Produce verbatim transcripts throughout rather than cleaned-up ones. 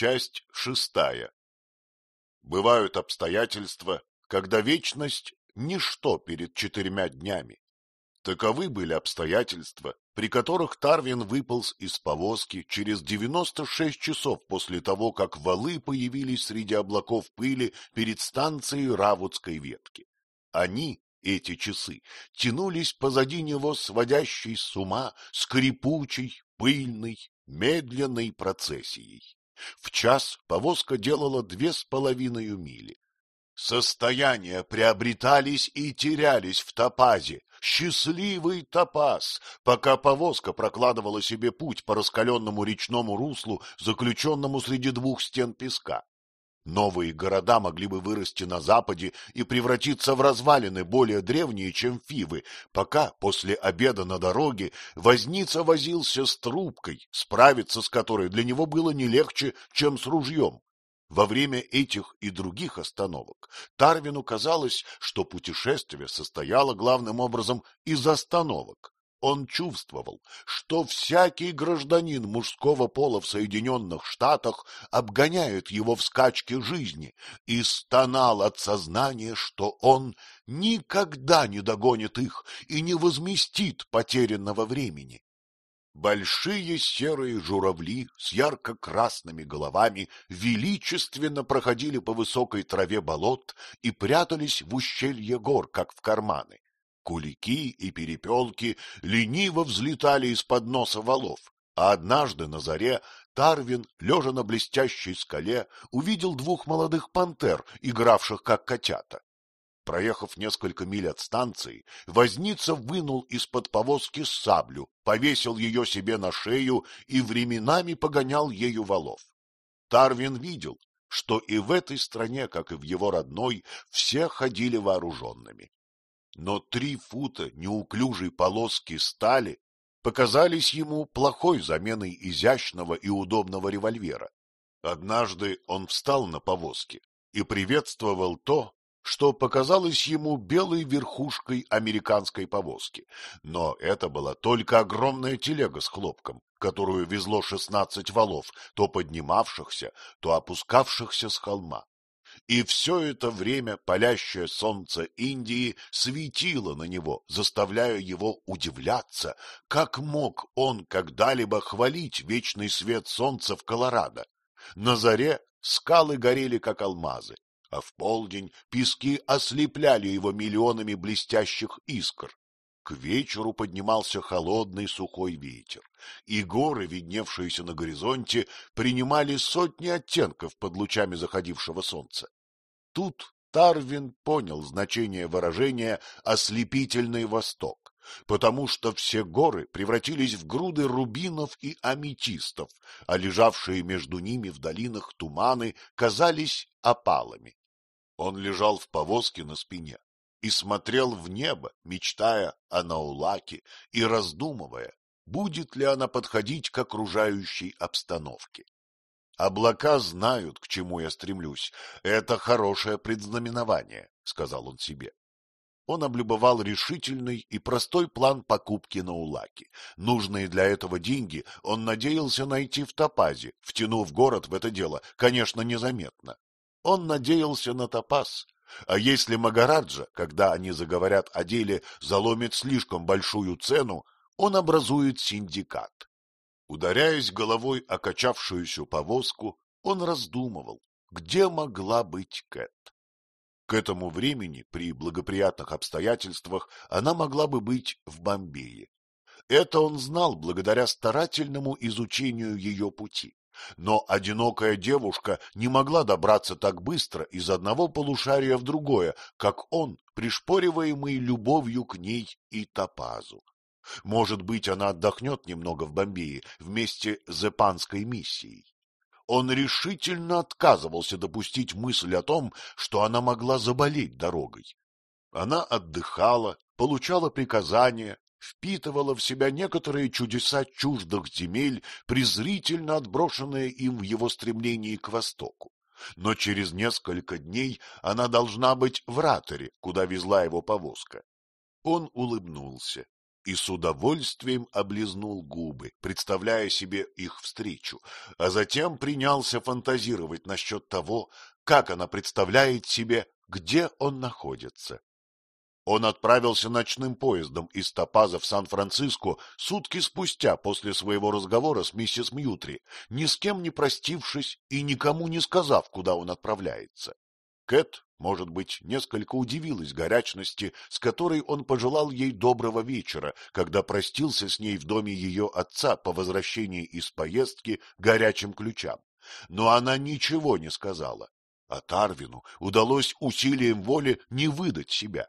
Часть шестая. Бывают обстоятельства, когда вечность — ничто перед четырьмя днями. Таковы были обстоятельства, при которых Тарвин выполз из повозки через девяносто шесть часов после того, как валы появились среди облаков пыли перед станцией Равутской ветки. Они, эти часы, тянулись позади него сводящей с ума, скрипучей, пыльной, медленной процессией. В час повозка делала две с половиной мили. Состояния приобретались и терялись в топазе, счастливый топаз, пока повозка прокладывала себе путь по раскаленному речному руслу, заключенному среди двух стен песка. Новые города могли бы вырасти на западе и превратиться в развалины более древние, чем Фивы, пока после обеда на дороге возница возился с трубкой, справиться с которой для него было не легче, чем с ружьем. Во время этих и других остановок Тарвину казалось, что путешествие состояло главным образом из остановок. Он чувствовал, что всякий гражданин мужского пола в Соединенных Штатах обгоняет его в скачке жизни, и стонал от сознания, что он никогда не догонит их и не возместит потерянного времени. Большие серые журавли с ярко-красными головами величественно проходили по высокой траве болот и прятались в ущелье гор, как в карманы. Кулики и перепелки лениво взлетали из-под носа валов, а однажды на заре Тарвин, лежа на блестящей скале, увидел двух молодых пантер, игравших как котята. Проехав несколько миль от станции, возница вынул из-под повозки саблю, повесил ее себе на шею и временами погонял ею валов. Тарвин видел, что и в этой стране, как и в его родной, все ходили вооруженными. Но три фута неуклюжей полоски стали показались ему плохой заменой изящного и удобного револьвера. Однажды он встал на повозке и приветствовал то, что показалось ему белой верхушкой американской повозки, но это была только огромная телега с хлопком, которую везло шестнадцать валов, то поднимавшихся, то опускавшихся с холма. И все это время палящее солнце Индии светило на него, заставляя его удивляться, как мог он когда-либо хвалить вечный свет солнца в Колорадо. На заре скалы горели, как алмазы, а в полдень пески ослепляли его миллионами блестящих искр. К вечеру поднимался холодный сухой ветер, и горы, видневшиеся на горизонте, принимали сотни оттенков под лучами заходившего солнца. Тут Тарвин понял значение выражения «ослепительный восток», потому что все горы превратились в груды рубинов и аметистов, а лежавшие между ними в долинах туманы казались опалами. Он лежал в повозке на спине и смотрел в небо, мечтая о Наулаке и раздумывая, будет ли она подходить к окружающей обстановке. «Облака знают, к чему я стремлюсь. Это хорошее предзнаменование», — сказал он себе. Он облюбовал решительный и простой план покупки Наулаки. Нужные для этого деньги он надеялся найти в топазе, втянув город в это дело, конечно, незаметно. Он надеялся на топаз. А если Магараджа, когда они заговорят о деле, заломит слишком большую цену, он образует синдикат. Ударяясь головой о качавшуюся повозку, он раздумывал, где могла быть Кэт. К этому времени, при благоприятных обстоятельствах, она могла бы быть в Бомбее. Это он знал благодаря старательному изучению ее пути. Но одинокая девушка не могла добраться так быстро из одного полушария в другое, как он, пришпориваемый любовью к ней и топазу. Может быть, она отдохнет немного в Бомбее вместе с эпанской миссией. Он решительно отказывался допустить мысль о том, что она могла заболеть дорогой. Она отдыхала, получала приказания, впитывала в себя некоторые чудеса чуждых земель, презрительно отброшенные им в его стремлении к востоку. Но через несколько дней она должна быть в Раторе, куда везла его повозка. Он улыбнулся. и с удовольствием облизнул губы, представляя себе их встречу, а затем принялся фантазировать насчет того, как она представляет себе, где он находится. Он отправился ночным поездом из Топаза в Сан-Франциско сутки спустя после своего разговора с миссис Мьютри, ни с кем не простившись и никому не сказав, куда он отправляется. Кэт, может быть, несколько удивилась горячности, с которой он пожелал ей доброго вечера, когда простился с ней в доме ее отца по возвращении из поездки горячим ключам. Но она ничего не сказала, а Тарвину удалось усилием воли не выдать себя.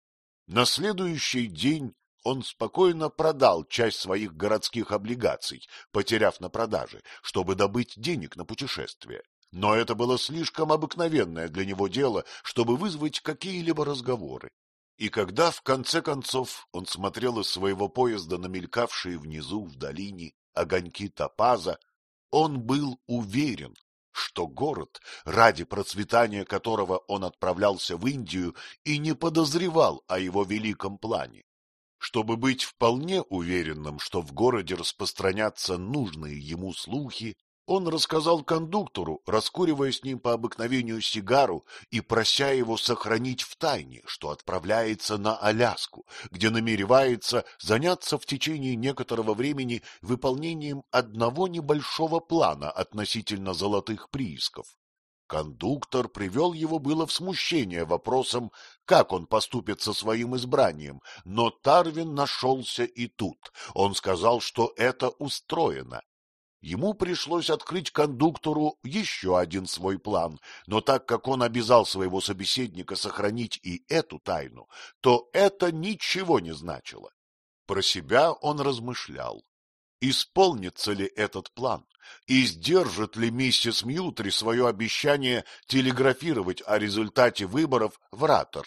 На следующий день он спокойно продал часть своих городских облигаций, потеряв на продаже, чтобы добыть денег на путешествие. Но это было слишком обыкновенное для него дело, чтобы вызвать какие-либо разговоры. И когда, в конце концов, он смотрел из своего поезда на мелькавшие внизу, в долине, огоньки Топаза, он был уверен, что город, ради процветания которого он отправлялся в Индию, и не подозревал о его великом плане. Чтобы быть вполне уверенным, что в городе распространятся нужные ему слухи, он рассказал кондуктору, раскуривая с ним по обыкновению сигару и прося его сохранить в тайне, что отправляется на Аляску, где намеревается заняться в течение некоторого времени выполнением одного небольшого плана относительно золотых приисков. Кондуктор привел его было в смущение вопросом, как он поступит со своим избранием, но Тарвин нашелся и тут. Он сказал, что это устроено. Ему пришлось открыть кондуктору еще один свой план, но так как он обязал своего собеседника сохранить и эту тайну, то это ничего не значило. Про себя он размышлял. Исполнится ли этот план, и сдержит ли миссис Мьютри свое обещание телеграфировать о результате выборов в Раттер?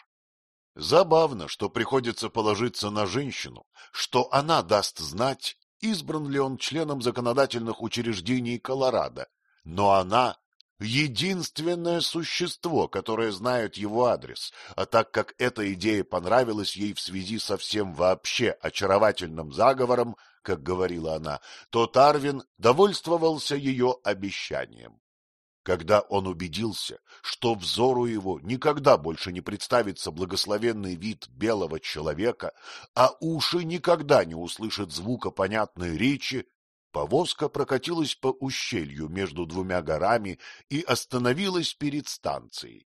Забавно, что приходится положиться на женщину, что она даст знать, избран ли он членом законодательных учреждений Колорадо, но она — единственное существо, которое знает его адрес, а так как эта идея понравилась ей в связи со всем вообще очаровательным заговором, как говорила она, то Тарвин довольствовался ее обещанием. Когда он убедился, что взору его никогда больше не представится благословенный вид белого человека, а уши никогда не услышат звука понятной речи, повозка прокатилась по ущелью между двумя горами и остановилась перед станцией.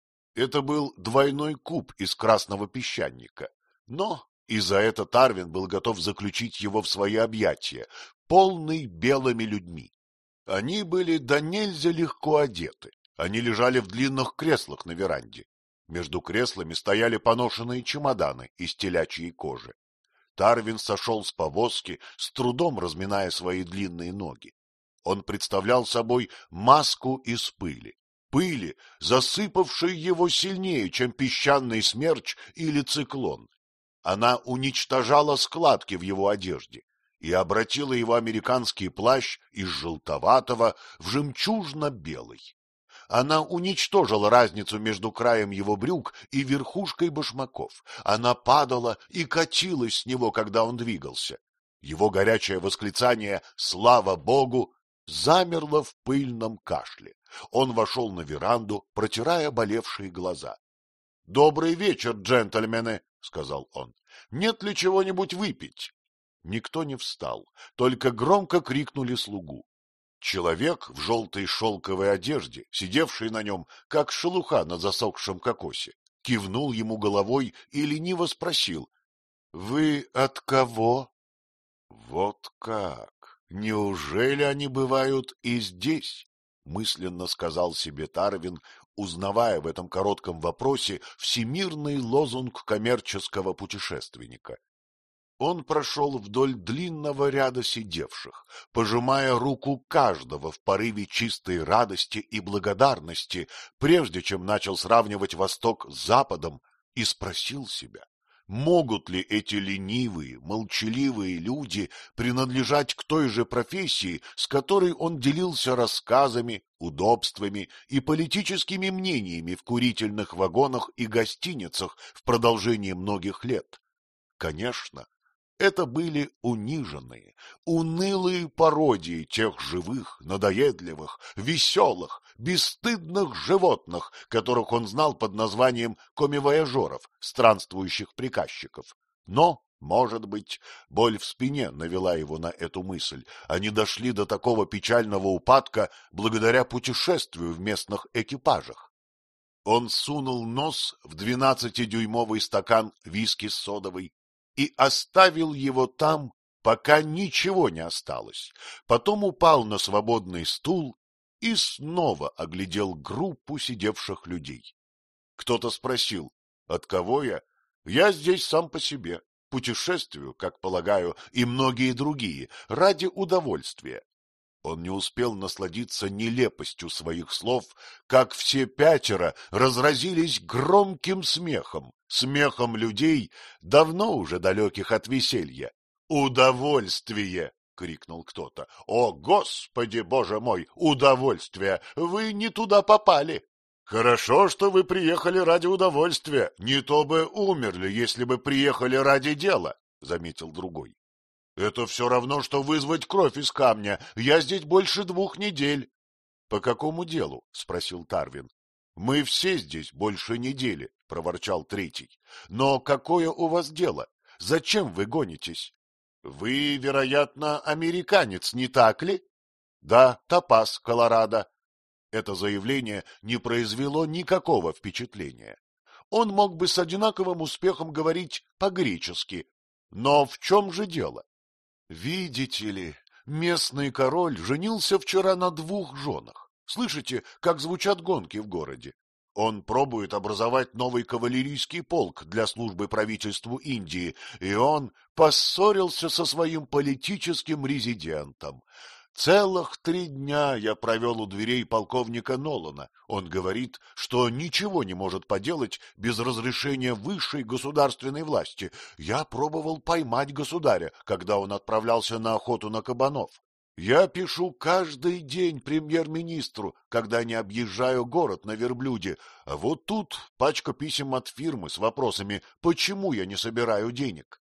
Это был двойной куб из красного песчаника, но и за это Тарвин был готов заключить его в свои объятия, полный белыми людьми. Они были до нельзя легко одеты, они лежали в длинных креслах на веранде. Между креслами стояли поношенные чемоданы из телячьей кожи. Тарвин сошел с повозки, с трудом разминая свои длинные ноги. Он представлял собой маску из пыли, пыли, засыпавшей его сильнее, чем песчаный смерч или циклон. Она уничтожала складки в его одежде и обратила его американский плащ из желтоватого в жемчужно-белый. Она уничтожила разницу между краем его брюк и верхушкой башмаков. Она падала и катилась с него, когда он двигался. Его горячее восклицание «Слава Богу!» замерло в пыльном кашле. Он вошел на веранду, протирая болевшие глаза. — Добрый вечер, джентльмены, — сказал он. — Нет ли чего-нибудь выпить? Никто не встал, только громко крикнули слугу. Человек в желтой шелковой одежде, сидевший на нем, как шелуха на засохшем кокосе, кивнул ему головой и лениво спросил: — Вы от кого? — Вот как! Неужели они бывают и здесь? — мысленно сказал себе Тарвин, узнавая в этом коротком вопросе всемирный лозунг коммерческого путешественника. Он прошел вдоль длинного ряда сидевших, пожимая руку каждого в порыве чистой радости и благодарности, прежде чем начал сравнивать Восток с Западом, и спросил себя, могут ли эти ленивые, молчаливые люди принадлежать к той же профессии, с которой он делился рассказами, удобствами и политическими мнениями в курительных вагонах и гостиницах в продолжении многих лет. Конечно, Это были униженные, унылые пародии тех живых, надоедливых, веселых, бесстыдных животных, которых он знал под названием коммивояжеров, странствующих приказчиков. Но, может быть, боль в спине навела его на эту мысль. Они дошли до такого печального упадка благодаря путешествию в местных экипажах. Он сунул нос в двенадцатидюймовый стакан виски с содовой и оставил его там, пока ничего не осталось. Потом упал на свободный стул и снова оглядел группу сидевших людей. Кто-то спросил: «От кого я?» «Я здесь сам по себе, путешествую, как полагаю, и многие другие, ради удовольствия». Он не успел насладиться нелепостью своих слов, как все пятеро разразились громким смехом, смехом людей, давно уже далеких от веселья. «Удовольствие!» — крикнул кто-то. «О, Господи, Боже мой, удовольствие! Вы не туда попали!» «Хорошо, что вы приехали ради удовольствия, не то бы умерли, если бы приехали ради дела», — заметил другой. «Это все равно, что вызвать кровь из камня. Я здесь больше двух недель». — По какому делу? — спросил Тарвин. — Мы все здесь больше недели, — проворчал третий. — Но какое у вас дело? Зачем вы гонитесь? — Вы, вероятно, американец, не так ли? — Да, Топаз, Колорадо. Это заявление не произвело никакого впечатления. Он мог бы с одинаковым успехом говорить по-гречески. Но в чем же дело? Видите ли, местный король женился вчера на двух женах. Слышите, как звучат гонки в городе? Он пробует образовать новый кавалерийский полк для службы правительству Индии, и он поссорился со своим политическим резидентом. Целых три дня я провел у дверей полковника Нолана. Он говорит, что ничего не может поделать без разрешения высшей государственной власти. Я пробовал поймать государя, когда он отправлялся на охоту на кабанов. Я пишу каждый день премьер-министру, когда не объезжаю город на верблюде. А вот тут пачка писем от фирмы с вопросами, почему я не собираю денег.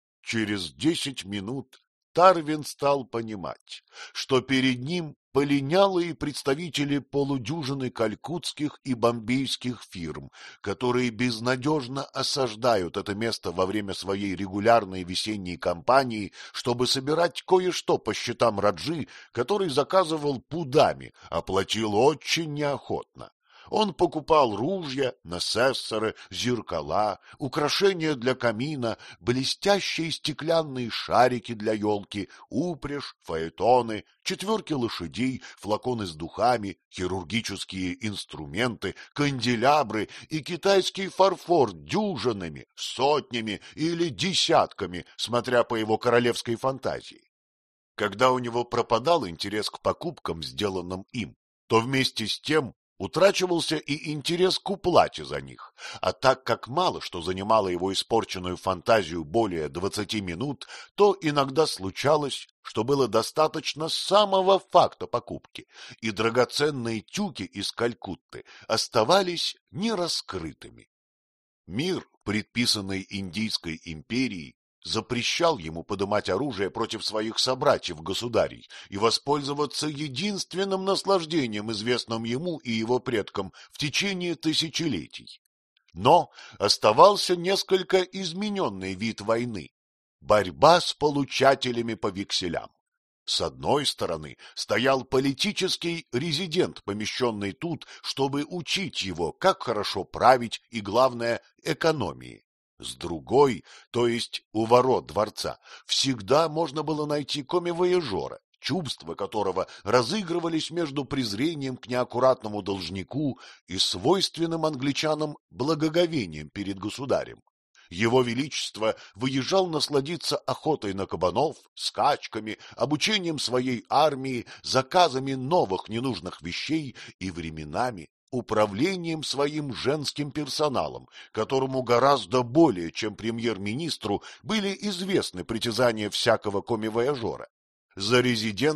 Через десять минут Тарвин стал понимать, что перед ним полинялые представители полудюжины калькутских и бомбейских фирм, которые безнадежно осаждают это место во время своей регулярной весенней кампании, чтобы собирать кое-что по счетам Раджи, который заказывал пудами, а платил очень неохотно. Он покупал ружья, насессоры, зеркала, украшения для камина, блестящие стеклянные шарики для елки, упряжь, фаэтоны, четверки лошадей, флаконы с духами, хирургические инструменты, канделябры и китайский фарфор дюжинами, сотнями или десятками, смотря по его королевской фантазии. Когда у него пропадал интерес к покупкам, сделанным им, то вместе с тем утрачивался и интерес к уплате за них, а так как мало что занимало его испорченную фантазию более двадцати минут, то иногда случалось, что было достаточно самого факта покупки, и драгоценные тюки из Калькутты оставались нераскрытыми. Мир, предписанный Индийской империей, запрещал ему подымать оружие против своих собратьев-государей и воспользоваться единственным наслаждением, известным ему и его предкам в течение тысячелетий. Но оставался несколько измененный вид войны — борьба с получателями по векселям. С одной стороны стоял политический резидент, помещенный тут, чтобы учить его, как хорошо править и, главное, экономии. С другой, то есть у ворот дворца, всегда можно было найти коммивояжера, чувства которого разыгрывались между презрением к неаккуратному должнику и свойственным англичанам благоговением перед государем. Его Величество выезжал насладиться охотой на кабанов, скачками, обучением своей армии, заказами новых ненужных вещей и временами управлением своим женским персоналом, которому гораздо более, чем премьер-министру, были известны притязания всякого коммивояжера. За резидентом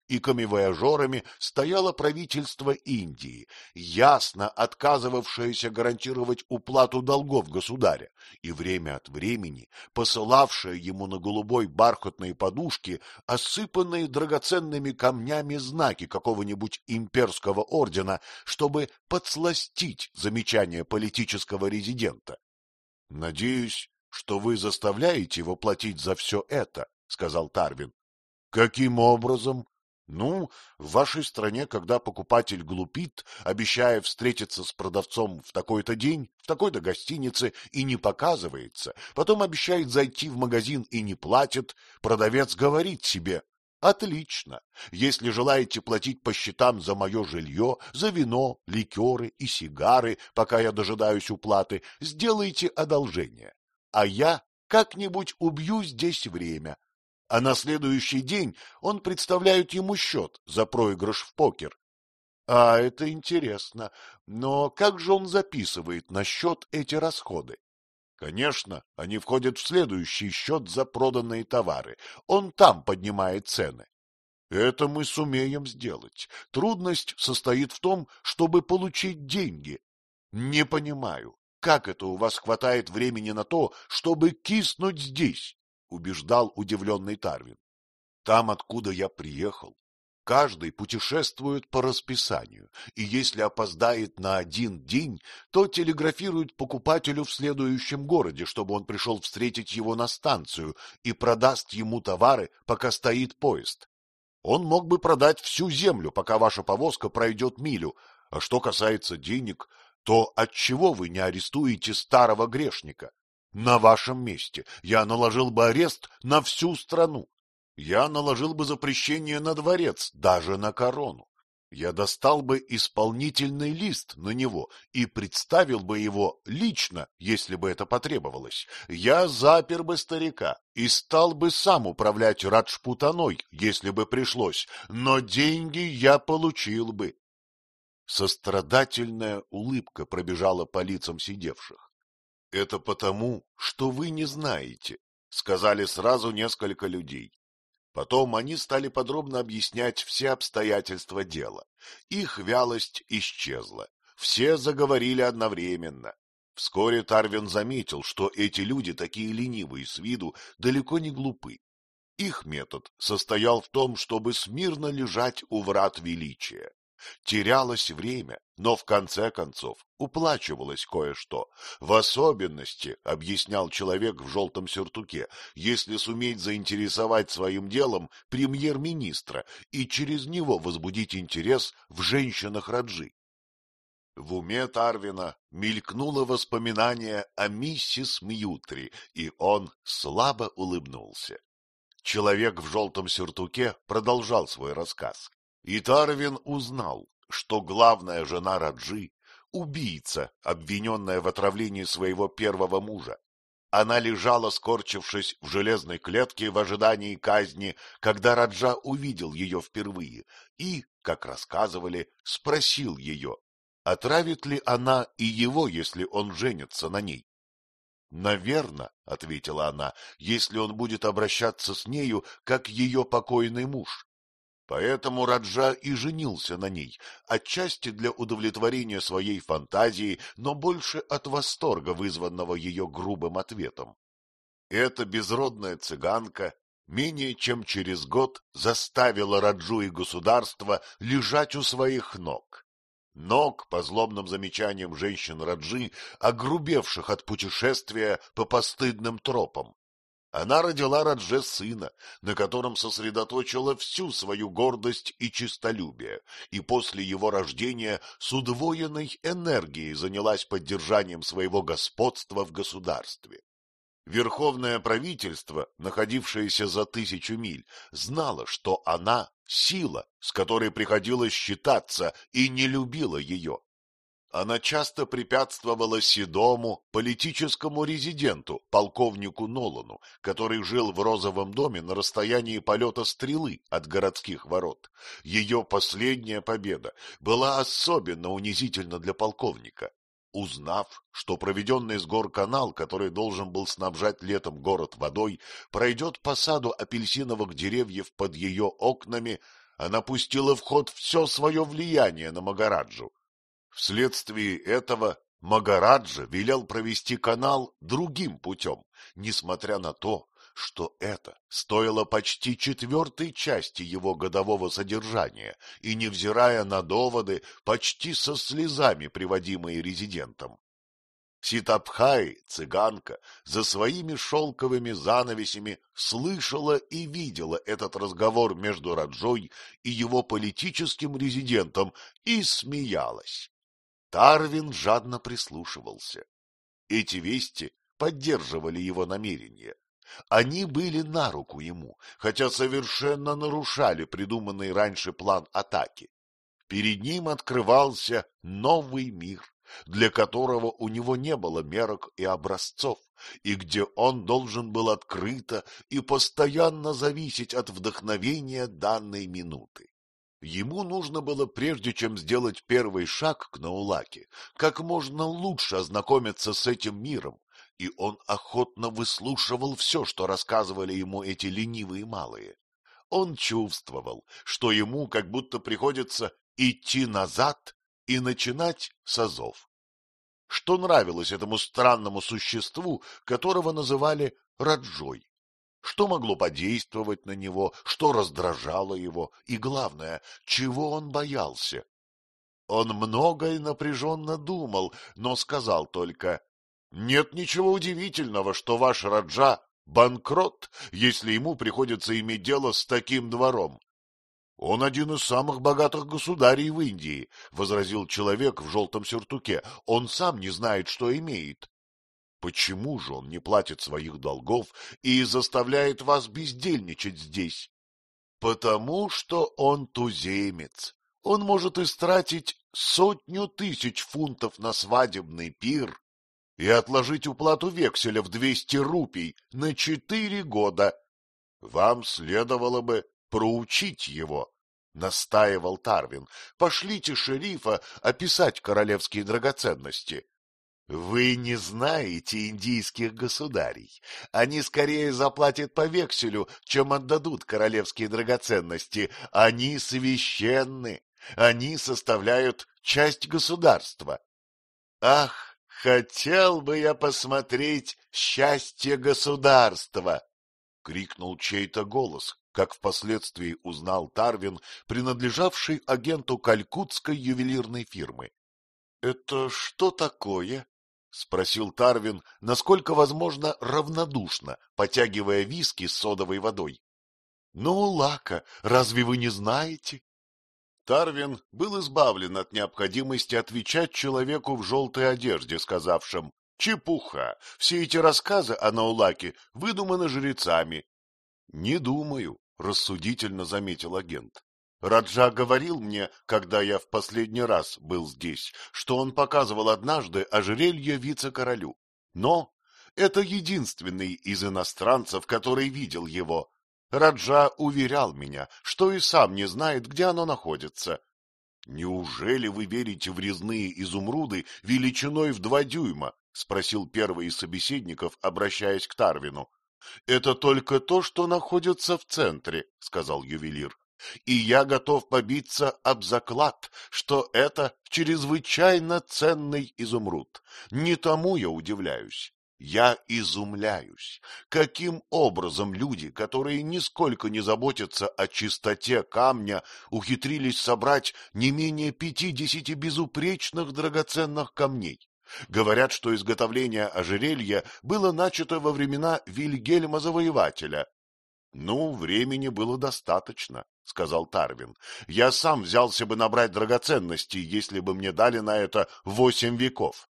и камевояжерами стояло правительство Индии, ясно отказывавшееся гарантировать уплату долгов государя и время от времени посылавшее ему на голубой бархатной подушке осыпанные драгоценными камнями знаки какого-нибудь имперского ордена, чтобы подсластить замечания политического резидента. — Надеюсь, что вы заставляете его платить за все это, — сказал Тарвин. — Каким образом? Ну, в вашей стране, когда покупатель глупит, обещая встретиться с продавцом в такой-то день, в такой-то гостинице и не показывается, потом обещает зайти в магазин и не платит, продавец говорит себе: отлично, если желаете платить по счетам за мое жилье, за вино, ликеры и сигары, пока я дожидаюсь уплаты, сделайте одолжение, а я как-нибудь убью здесь время. А на следующий день он представляет ему счет за проигрыш в покер. А это интересно, но как же он записывает на счет эти расходы? Конечно, они входят в следующий счет за проданные товары. Он там поднимает цены. Это мы сумеем сделать. Трудность состоит в том, чтобы получить деньги. Не понимаю, как это у вас хватает времени на то, чтобы киснуть здесь? Убеждал удивленный Тарвин. Там, откуда я приехал, каждый путешествует по расписанию, и если опоздает на один день, то телеграфирует покупателю в следующем городе, чтобы он пришел встретить его на станцию и продаст ему товары, пока стоит поезд. Он мог бы продать всю землю, пока ваша повозка пройдет милю, а что касается денег, то отчего вы не арестуете старого грешника? На вашем месте я наложил бы арест на всю страну. Я наложил бы запрещение на дворец, даже на корону. Я достал бы исполнительный лист на него и представил бы его лично, если бы это потребовалось. Я запер бы старика и стал бы сам управлять Раджпутаной, если бы пришлось, но деньги я получил бы. Сострадательная улыбка пробежала по лицам сидевших. — Это потому, что вы не знаете, — сказали сразу несколько людей. Потом они стали подробно объяснять все обстоятельства дела. Их вялость исчезла. Все заговорили одновременно. Вскоре Тарвин заметил, что эти люди, такие ленивые с виду, далеко не глупы. Их метод состоял в том, чтобы смирно лежать у врат величия. Терялось время, но в конце концов уплачивалось кое-что. В особенности, объяснял человек в желтом сюртуке, если суметь заинтересовать своим делом премьер-министра и через него возбудить интерес в женщинах Раджи. В уме Тарвина мелькнуло воспоминание о миссис Мьютри, и он слабо улыбнулся. Человек в желтом сюртуке продолжал свой рассказ. И Тарвин узнал, что главная жена Раджи — убийца, обвиненная в отравлении своего первого мужа. Она лежала, скорчившись в железной клетке в ожидании казни, когда Раджа увидел ее впервые и, как рассказывали, спросил ее, отравит ли она и его, если он женится на ней. — Наверно, — ответила она, — если он будет обращаться с нею, как ее покойный муж. Поэтому Раджа и женился на ней, отчасти для удовлетворения своей фантазии, но больше от восторга, вызванного ее грубым ответом. Эта безродная цыганка менее чем через год заставила Раджу и государство лежать у своих ног. Ног, по злобным замечаниям женщин Раджи, огрубевших от путешествия по постыдным тропам. Она родила Радже сына, на котором сосредоточила всю свою гордость и честолюбие, и после его рождения с удвоенной энергией занялась поддержанием своего господства в государстве. Верховное правительство, находившееся за тысячу миль, знало, что она — сила, с которой приходилось считаться, и не любила ее. Она часто препятствовала седому политическому резиденту, полковнику Нолану, который жил в розовом доме на расстоянии полета стрелы от городских ворот. Ее последняя победа была особенно унизительна для полковника. Узнав, что проведенный с гор канал, который должен был снабжать летом город водой, пройдет по саду апельсиновых деревьев под ее окнами, она пустила в ход все свое влияние на Магараджу. Вследствие этого Магараджа велел провести канал другим путем, несмотря на то, что это стоило почти четвертой части его годового содержания и невзирая на доводы, почти со слезами, приводимые резидентом. Ситабхай, цыганка, за своими шелковыми занавесями слышала и видела этот разговор между Раджой и его политическим резидентом и смеялась. Тарвин жадно прислушивался. Эти вести поддерживали его намерения. Они были на руку ему, хотя совершенно нарушали придуманный раньше план атаки. Перед ним открывался новый мир, для которого у него не было мерок и образцов, и где он должен был открыто и постоянно зависеть от вдохновения данной минуты. Ему нужно было, прежде чем сделать первый шаг к Наулаке, как можно лучше ознакомиться с этим миром, и он охотно выслушивал все, что рассказывали ему эти ленивые малые. Он чувствовал, что ему как будто приходится идти назад и начинать с азов. Что нравилось этому странному существу, которого называли Раджой? Что могло подействовать на него, что раздражало его, и, главное, чего он боялся? Он много и напряженно думал, но сказал только: «Нет ничего удивительного, что ваш Раджа — банкрот, если ему приходится иметь дело с таким двором». «Он один из самых богатых государей в Индии», — возразил человек в желтом сюртуке. «Он сам не знает, что имеет». «Почему же он не платит своих долгов и заставляет вас бездельничать здесь?» «Потому что он туземец. Он может истратить сотню тысяч фунтов на свадебный пир и отложить уплату векселя в двести рупий на четыре года. Вам следовало бы проучить его», — настаивал Тарвин. «Пошлите шерифа описать королевские драгоценности». «Вы не знаете индийских государей. Они скорее заплатят по векселю, чем отдадут королевские драгоценности. Они священны. Они составляют часть государства». «Ах, хотел бы я посмотреть счастье государства!» — крикнул чей-то голос, как впоследствии узнал Тарвин, принадлежавший агенту калькутской ювелирной фирмы. — Это что такое? — спросил Тарвин, насколько возможно равнодушно, потягивая виски с содовой водой. — Ну, Лака, разве вы не знаете? Тарвин был избавлен от необходимости отвечать человеку в желтой одежде, сказавшим: «Чепуха! Все эти рассказы о Наулаке выдуманы жрецами». «Не думаю», — рассудительно заметил агент. «Раджа говорил мне, когда я в последний раз был здесь, что он показывал однажды ожерелье вице-королю. Но это единственный из иностранцев, который видел его. Раджа уверял меня, что и сам не знает, где оно находится». «Неужели вы верите в резные изумруды величиной в два дюйма?» — спросил первый из собеседников, обращаясь к Тарвину. — Это только то, что находится в центре, — сказал ювелир. — И я готов побиться об заклад, что это чрезвычайно ценный изумруд. Не тому я удивляюсь. Я изумляюсь, каким образом люди, которые нисколько не заботятся о чистоте камня, ухитрились собрать не менее пятидесяти безупречных драгоценных камней. Говорят, что изготовление ожерелья было начато во времена Вильгельма Завоевателя. — Ну, времени было достаточно, — сказал Тарвин. — Я сам взялся бы набрать драгоценностей, если бы мне дали на это восемь веков.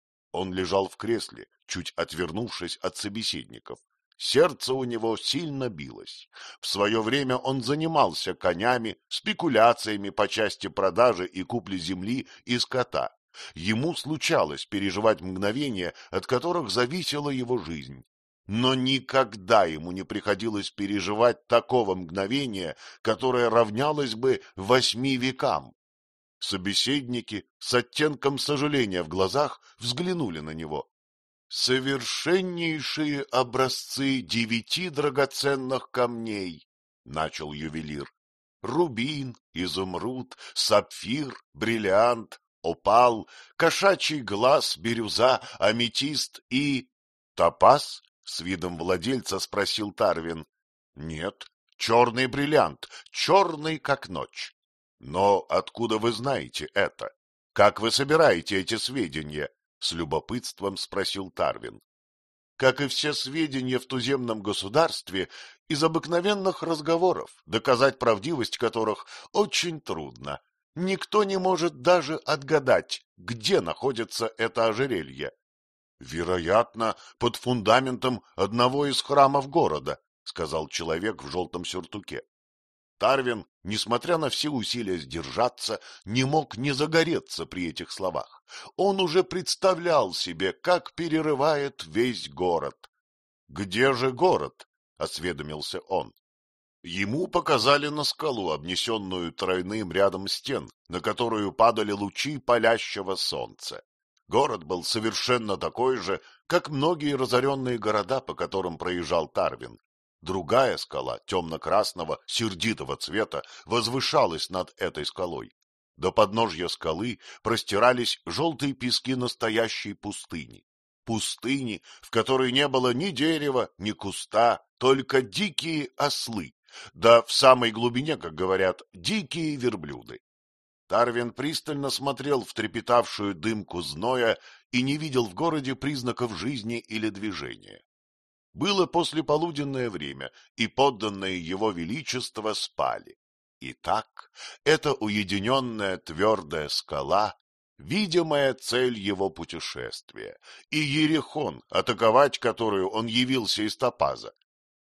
Он лежал в кресле, чуть отвернувшись от собеседников. Сердце у него сильно билось. В свое время он занимался конями, спекуляциями по части продажи и купли земли и скота. Ему случалось переживать мгновения, от которых зависела его жизнь. Но никогда ему не приходилось переживать такого мгновения, которое равнялось бы восьми векам. Собеседники с оттенком сожаления в глазах взглянули на него. — Совершеннейшие образцы девяти драгоценных камней, — начал ювелир. рубин, изумруд, сапфир, бриллиант, опал, кошачий глаз, бирюза, аметист и... — Топаз? — с видом владельца спросил Тарвин. — Нет, черный бриллиант, черный как ночь. — Но откуда вы знаете это? Как вы собираете эти сведения? — с любопытством спросил Тарвин. Как и все сведения в туземном государстве, из обыкновенных разговоров, доказать правдивость которых очень трудно. Никто не может даже отгадать, где находится это ожерелье. — Вероятно, под фундаментом одного из храмов города, — сказал человек в желтом сюртуке. Тарвин, несмотря на все усилия сдержаться, не мог не загореться при этих словах. Он уже представлял себе, как перерывает весь город. — Где же город? — осведомился он. Ему показали на скалу, обнесенную тройным рядом стен, на которую падали лучи палящего солнца. Город был совершенно такой же, как многие разоренные города, по которым проезжал Тарвин. Другая скала, темно-красного, сердитого цвета, возвышалась над этой скалой. До подножья скалы простирались желтые пески настоящей пустыни. Пустыни, в которой не было ни дерева, ни куста, только дикие ослы, да в самой глубине, как говорят, дикие верблюды. Тарвин пристально смотрел в трепетавшую дымку зноя и не видел в городе признаков жизни или движения. Было послеполуденное время, и подданные его величества спали. Итак, эта уединенная твердая скала — видимая цель его путешествия, и Иерихон, атаковать которую он явился из Топаза.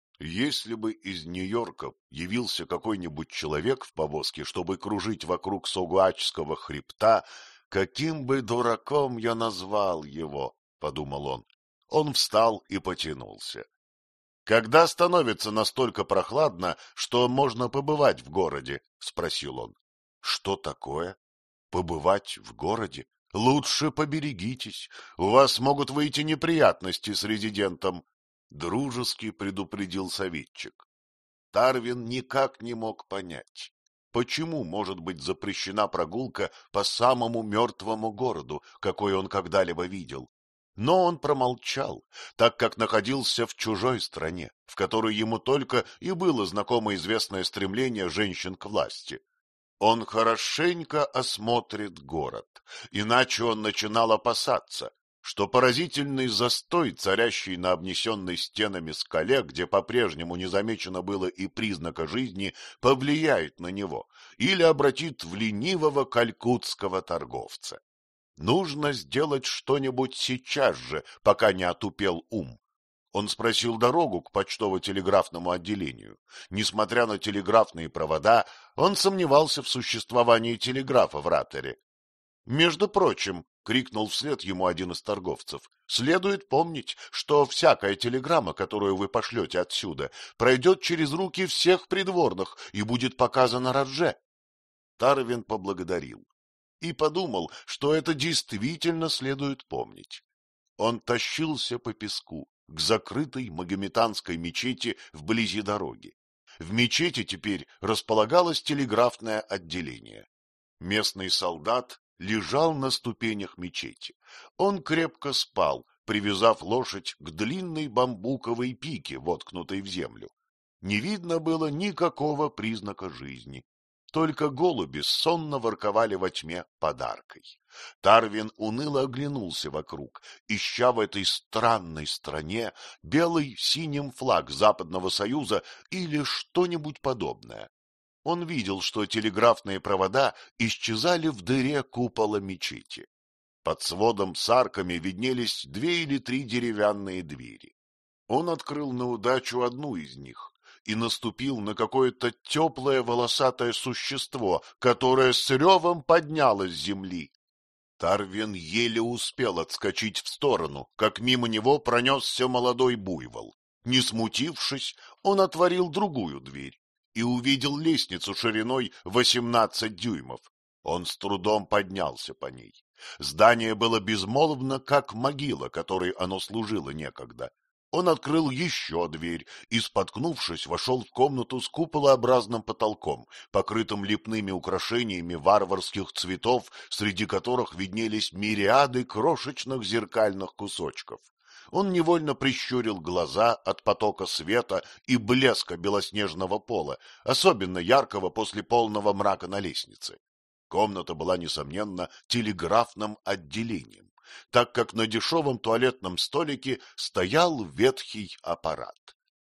Если бы из Нью-Йорка явился какой-нибудь человек в повозке, чтобы кружить вокруг Согуачского хребта, каким бы дураком я назвал его, — подумал он. Он встал и потянулся. — Когда становится настолько прохладно, что можно побывать в городе? — спросил он. — Что такое? Побывать в городе? Лучше поберегитесь, у вас могут выйти неприятности с резидентом, — дружески предупредил советчик. Тарвин никак не мог понять, почему может быть запрещена прогулка по самому мертвому городу, какой он когда-либо видел. Но он промолчал, так как находился в чужой стране, в которой ему только и было знакомо известное стремление женщин к власти. Он хорошенько осмотрит город, иначе он начинал опасаться, что поразительный застой, царящий на обнесенной стенами скале, где по-прежнему не замечено было и признака жизни, повлияет на него или обратит в ленивого калькутского торговца. Нужно сделать что-нибудь сейчас же, пока не отупел ум. Он спросил дорогу к почтово-телеграфному отделению. Несмотря на телеграфные провода, он сомневался в существовании телеграфа в Раттере. — Между прочим, — крикнул вслед ему один из торговцев, — следует помнить, что всякая телеграмма, которую вы пошлете отсюда, пройдет через руки всех придворных и будет показана Радже. Тарвин поблагодарил и подумал, что это действительно следует помнить. Он тащился по песку к закрытой магометанской мечети вблизи дороги. В мечети теперь располагалось телеграфное отделение. Местный солдат лежал на ступенях мечети. Он крепко спал, привязав лошадь к длинной бамбуковой пике, воткнутой в землю. Не видно было никакого признака жизни. Только голуби сонно ворковали во тьме подаркой. Тарвин уныло оглянулся вокруг, ища в этой странной стране белый синим флаг Западного Союза или что-нибудь подобное. Он видел, что телеграфные провода исчезали в дыре купола мечети. Под сводом с арками виднелись две или три деревянные двери. Он открыл на удачу одну из них и наступил на какое-то теплое волосатое существо, которое с ревом поднялось с земли. Тарвин еле успел отскочить в сторону, как мимо него пронесся молодой буйвол. Не смутившись, он отворил другую дверь и увидел лестницу шириной восемнадцать дюймов. Он с трудом поднялся по ней. Здание было безмолвно, как могила, которой оно служило некогда. Он открыл еще дверь и, споткнувшись, вошел в комнату с куполообразным потолком, покрытым лепными украшениями варварских цветов, среди которых виднелись мириады крошечных зеркальных кусочков. Он невольно прищурил глаза от потока света и блеска белоснежного пола, особенно яркого после полного мрака на лестнице. Комната была, несомненно, телеграфным отделением, так как на дешевом туалетном столике стоял ветхий аппарат.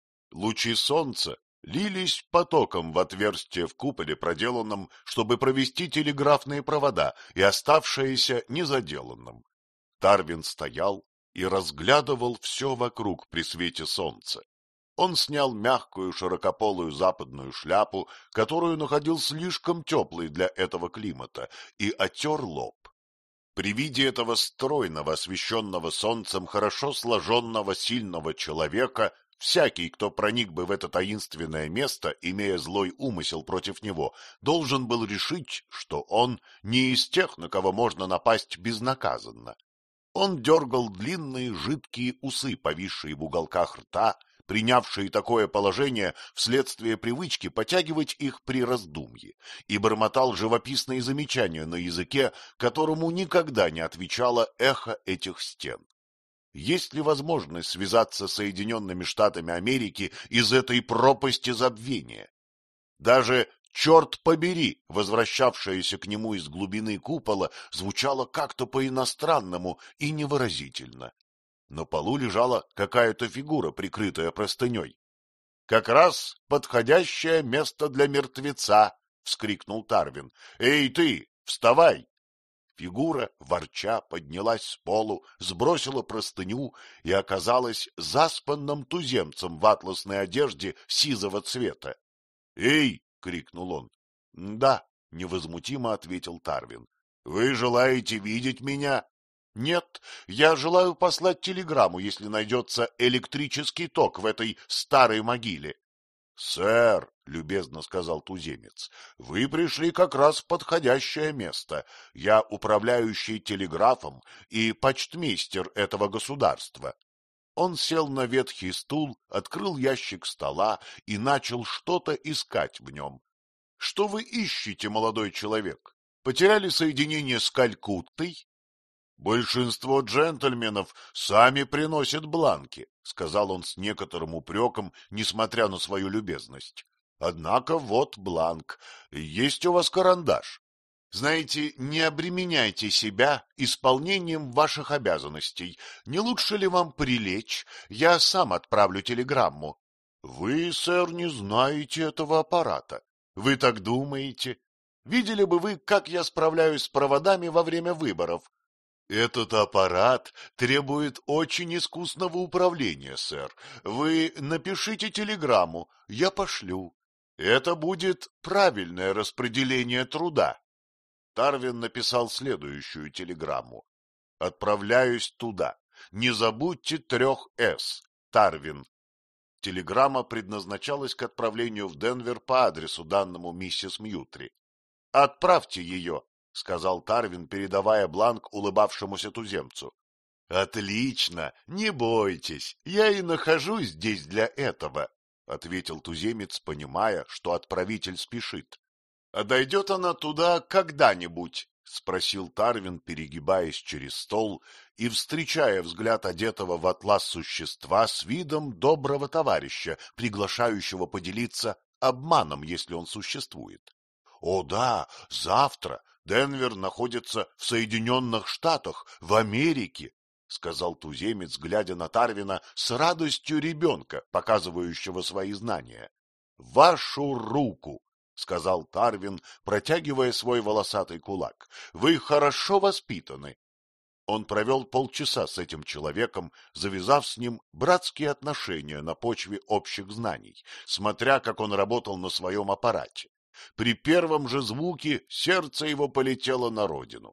Лучи солнца лились потоком в отверстие в куполе, проделанном, чтобы провести телеграфные провода, и оставшееся незаделанным. Тарвин стоял и разглядывал все вокруг при свете солнца. Он снял мягкую широкополую западную шляпу, которую находил слишком теплой для этого климата, и отер лоб. При виде этого стройного, освещенного солнцем, хорошо сложенного, сильного человека, всякий, кто проник бы в это таинственное место, имея злой умысел против него, должен был решить, что он не из тех, на кого можно напасть безнаказанно. Он дергал длинные жидкие усы, повисшие в уголках рта, принявшие такое положение вследствие привычки потягивать их при раздумье, и бормотал живописные замечания на языке, которому никогда не отвечало эхо этих стен. Есть ли возможность связаться с Соединенными Штатами Америки из этой пропасти забвения? Даже «черт побери», возвращавшаяся к нему из глубины купола, звучало как-то по-иностранному и невыразительно. На полу лежала какая-то фигура, прикрытая простыней. — Как раз подходящее место для мертвеца! — вскрикнул Тарвин. — Эй ты, вставай! Фигура, ворча, поднялась с полу, сбросила простыню и оказалась заспанным туземцем в атласной одежде сизого цвета. — Эй! — крикнул он. — Да, — невозмутимо ответил Тарвин. — Вы желаете видеть меня? — Нет, я желаю послать телеграмму, если найдется электрический ток в этой старой могиле. — Сэр, — любезно сказал туземец, — вы пришли как раз в подходящее место. Я управляющий телеграфом и почтмейстер этого государства. Он сел на ветхий стул, открыл ящик стола и начал что-то искать в нем. — Что вы ищете, молодой человек? Потеряли соединение с Калькуттой? — Большинство джентльменов сами приносят бланки, — сказал он с некоторым упреком, несмотря на свою любезность. — Однако вот бланк. Есть у вас карандаш? Знаете, не обременяйте себя исполнением ваших обязанностей. Не лучше ли вам прилечь? Я сам отправлю телеграмму. — Вы, сэр, не знаете этого аппарата. Вы так думаете? Видели бы вы, как я справляюсь с проводами во время выборов? Этот аппарат требует очень искусного управления, сэр. Вы напишите телеграмму, я пошлю. Это будет правильное распределение труда. Тарвин написал следующую телеграмму. Отправляюсь туда. Не забудьте трех «С». Тарвин. Телеграмма предназначалась к отправлению в Денвер по адресу, данному миссис Мьютри. Отправьте ее, — сказал Тарвин, передавая бланк улыбавшемуся туземцу. — Отлично, не бойтесь, я и нахожусь здесь для этого, — ответил туземец, понимая, что отправитель спешит. — А дойдет она туда когда-нибудь? — спросил Тарвин, перегибаясь через стол и встречая взгляд одетого в атлас существа с видом доброго товарища, приглашающего поделиться обманом, если он существует. — О да, завтра. Денвер находится в Соединенных Штатах, в Америке, — сказал туземец, глядя на Тарвина с радостью ребенка, показывающего свои знания. — Вашу руку, — сказал Тарвин, протягивая свой волосатый кулак. — Вы хорошо воспитаны. Он провел полчаса с этим человеком, завязав с ним братские отношения на почве общих знаний, смотря, как он работал на своем аппарате. При первом же звуке сердце его полетело на родину.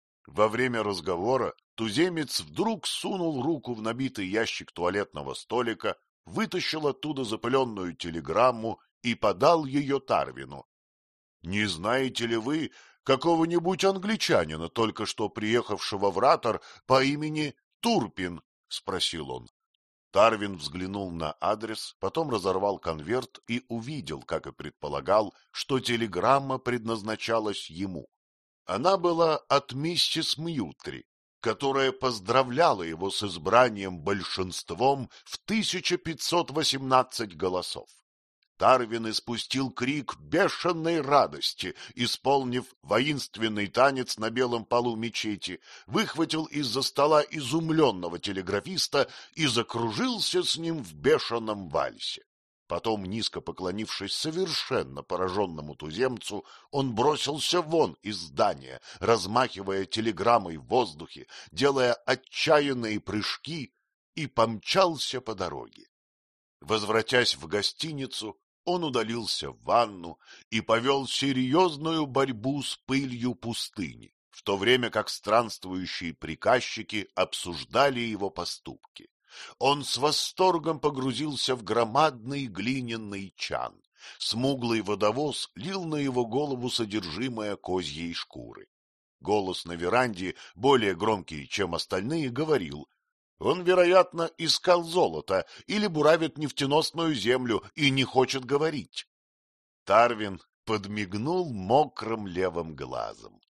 Во время разговора туземец вдруг сунул руку в набитый ящик туалетного столика, вытащил оттуда запыленную телеграмму и подал ее Тарвину. — Не знаете ли вы какого-нибудь англичанина, только что приехавшего в Ратор по имени Турпин? — спросил он. Тарвин взглянул на адрес, потом разорвал конверт и увидел, как и предполагал, что телеграмма предназначалась ему. Она была от миссис Мьютри, которая поздравляла его с избранием большинством в тысяча пятьсот восемнадцать голосов. Тарвин испустил крик бешеной радости, исполнив воинственный танец на белом полу мечети, выхватил из-за стола изумленного телеграфиста и закружился с ним в бешеном вальсе. Потом, низко поклонившись совершенно пораженному туземцу, он бросился вон из здания, размахивая телеграммой в воздухе, делая отчаянные прыжки, и помчался по дороге. Возвратясь в гостиницу, он удалился в ванну и повел серьезную борьбу с пылью пустыни, в то время как странствующие приказчики обсуждали его поступки. Он с восторгом погрузился в громадный глиняный чан. Смуглый водовоз лил на его голову содержимое козьей шкуры. Голос на веранде, более громкий, чем остальные, говорил: он, вероятно, искал золото или буравит нефтеносную землю и не хочет говорить. Тарвин подмигнул мокрым левым глазом.